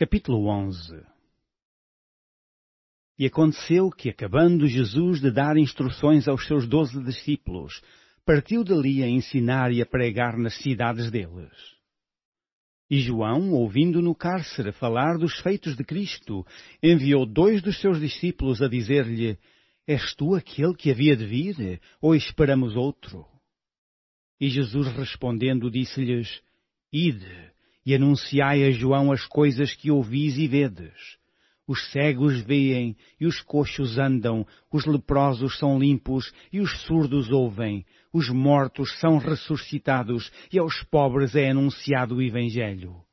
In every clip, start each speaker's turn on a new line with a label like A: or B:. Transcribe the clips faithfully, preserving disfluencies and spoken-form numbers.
A: Capítulo onze. E aconteceu que, acabando Jesus de dar instruções aos seus doze discípulos, partiu dali a ensinar e a pregar nas cidades deles. E João, ouvindo no cárcere falar dos feitos de Cristo, enviou dois dos seus discípulos a dizer-lhe: És tu aquele que havia de vir, ou esperamos outro? E Jesus respondendo disse-lhes: Ide, e anunciai a João as coisas que ouvis e vedes. Os cegos veem, e os coxos andam, os leprosos são limpos, e os surdos ouvem, os mortos são ressuscitados, e aos pobres é anunciado o Evangelho.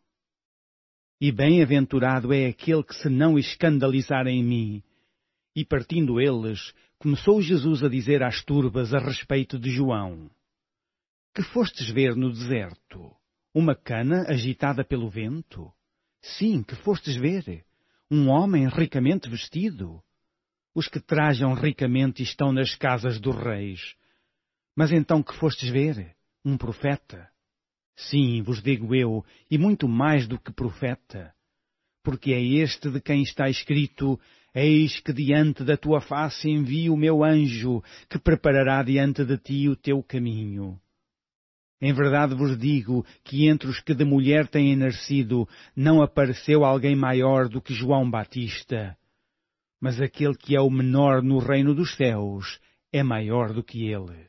A: E bem-aventurado é aquele que se não escandalizar em mim. E partindo eles, começou Jesus a dizer às turbas a respeito de João: Que fostes ver no deserto? Uma cana agitada pelo vento? Sim, que fostes ver? Um homem ricamente vestido? Os que trajam ricamente estão nas casas dos reis. Mas então que fostes ver? Um profeta? Sim, vos digo eu, e muito mais do que profeta. Porque é este de quem está escrito: Eis que diante da tua face envio o meu anjo, que preparará diante de ti o teu caminho. Em verdade vos digo que entre os que de mulher têm nascido não apareceu alguém maior do que João Batista. Mas aquele que é o menor no reino dos céus é maior do que ele.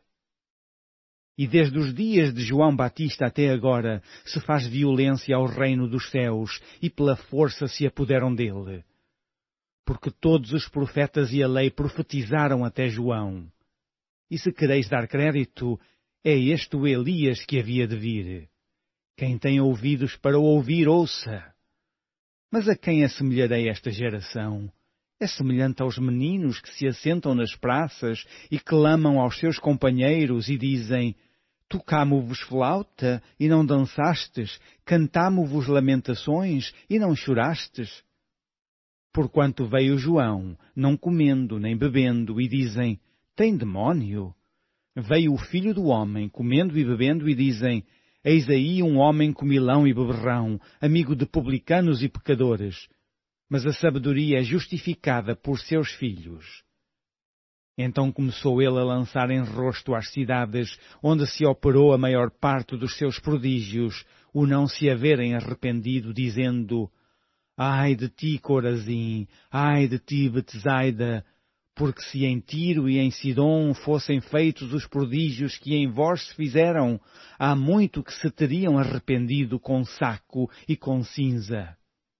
A: E desde os dias de João Batista até agora se faz violência ao reino dos céus e pela força se apoderam dele. Porque todos os profetas e a lei profetizaram até João. E se quereis dar crédito, é este o Elias que havia de vir. Quem tem ouvidos para ouvir, ouça. Mas a quem assemelharei esta geração? É semelhante aos meninos que se assentam nas praças e clamam aos seus companheiros e dizem: Tocamo-vos flauta e não dançastes, cantamo-vos lamentações e não chorastes. Porquanto veio João, não comendo nem bebendo, e dizem: Tem demónio. Veio o Filho do Homem, comendo e bebendo, e dizem: Eis aí um homem comilão e beberrão, amigo de publicanos e pecadores. Mas a sabedoria é justificada por seus filhos. Então começou ele a lançar em rosto às cidades, onde se operou a maior parte dos seus prodígios, o não se haverem arrependido, dizendo: Ai de ti, Corazim! Ai de ti, Betsaida! Porque se em Tiro e em Sidom fossem feitos os prodígios que em vós se fizeram, há muito que se teriam arrependido com saco e com cinza.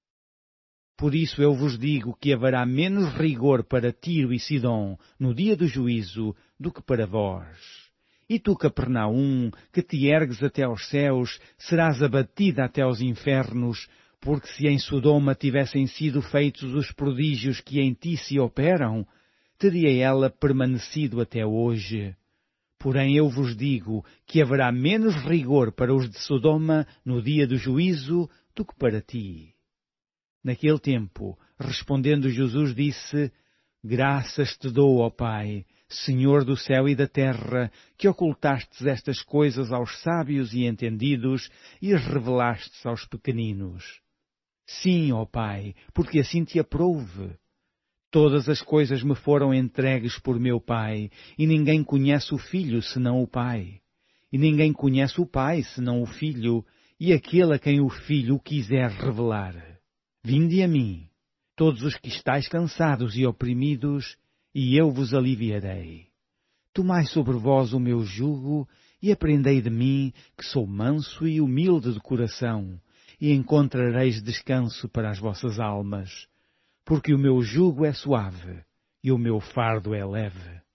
A: Por isso eu vos digo que haverá menos rigor para Tiro e Sidom no dia do juízo do que para vós. E tu, Capernaum, que te ergues até aos céus, serás abatida até aos infernos, porque se em Sodoma tivessem sido feitos os prodígios que em ti se operam, teria ela permanecido até hoje. Porém eu vos digo que haverá menos rigor para os de Sodoma no dia do juízo do que para ti. Naquele tempo, respondendo Jesus, disse: Graças te dou, ó Pai, Senhor do céu e da terra, que ocultastes estas coisas aos sábios e entendidos e as revelastes aos pequeninos. Sim, ó Pai, porque assim te aprouve. Todas as coisas me foram entregues por meu Pai, e ninguém conhece o Filho senão o Pai. E ninguém conhece o Pai senão o Filho, e aquele a quem o Filho o quiser revelar. Vinde a mim, todos os que estáis cansados e oprimidos, e eu vos aliviarei. Tomai sobre vós o meu jugo, e aprendei de mim, que sou manso e humilde de coração, e encontrareis descanso para as vossas almas. Porque o meu jugo é suave e o meu fardo é leve.